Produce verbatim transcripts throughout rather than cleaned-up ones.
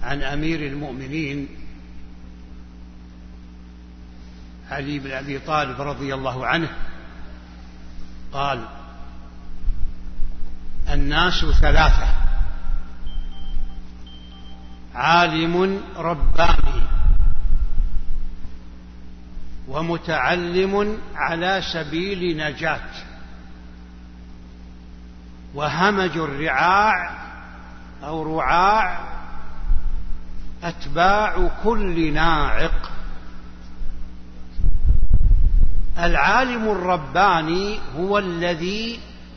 عن أمير المؤمنين علي بن أبي طالب رضي الله عنه قال: الناس ثلاثة: عالم رباني، ومتعلم على سبيل نجاة، وهمج الرعاع أو رعاع أتباع كل ناعق. العالم الرباني هو الذي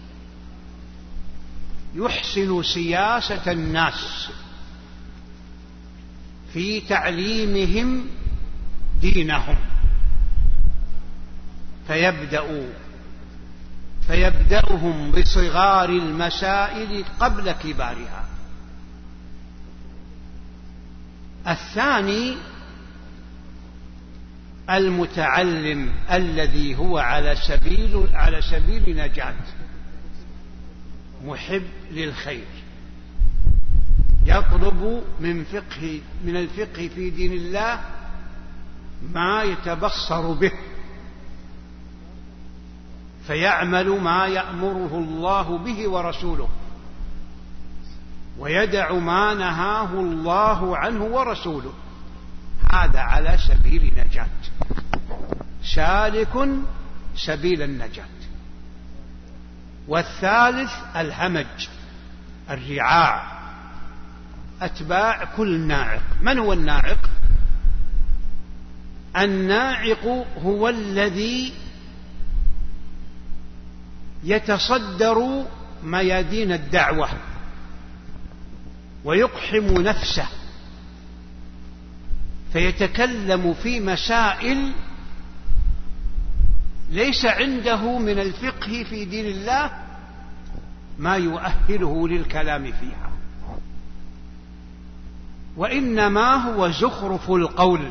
يحسن سياسة الناس في تعليمهم دينهم، فيبدأ فيبدأهم بصغار المسائل قبل كبارها. الثاني المتعلم الذي هو على سبيل على سبيل نجاة، محب للخير، يطلب من فقه من الفقه في دين الله ما يتبصر به، فيعمل ما يأمره الله به ورسوله، ويدع ما نهاه الله عنه ورسوله. هذا على سبيل نجاة، سالك سبيل النجاة. والثالث الهمج الرعاع، أتباع كل ناعق. من هو الناعق؟ الناعق هو الذي يتصدر ميادين الدعوة ويقحم نفسه، فيتكلم في مسائل ليس عنده من الفقه في دين الله ما يؤهله للكلام فيها، وإنما هو زخرف القول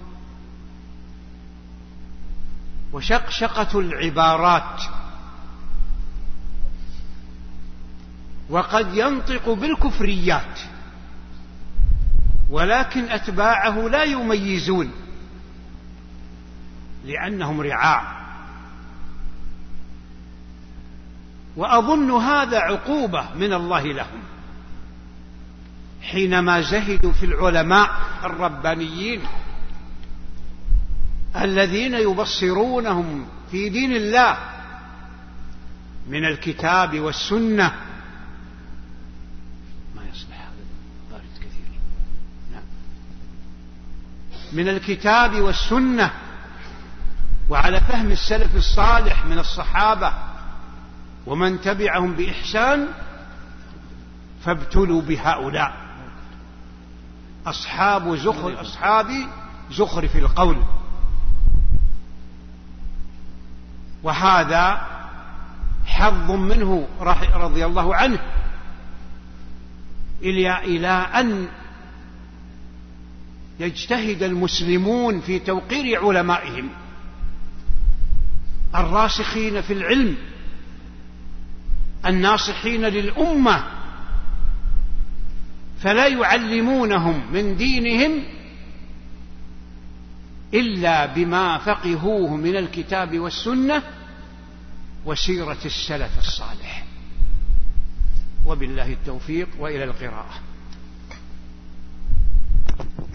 وشقشقة العبارات، وقد ينطق بالكفريات، ولكن أتباعه لا يميزون لأنهم رعاع. وأظن هذا عقوبة من الله لهم حينما زهدوا في العلماء الربانيين الذين يبصرونهم في دين الله من الكتاب والسنة. ما يصلح هذا بارد كثير. نعم. من الكتاب والسنة وعلى فهم السلف الصالح من الصحابة ومن تبعهم بإحسان، فابتلوا بهؤلاء أصحاب زخر أصحاب زخرف القول. وهذا حظ منه رضي الله عنه إلى أن يجتهد المسلمون في توقير علمائهم الراسخين في العلم الناصحين للأمة، فلا يعلمونهم من دينهم إلا بما فقهوه من الكتاب والسنة وسيرة السلف الصالح. وبالله التوفيق، وإلى القراءة.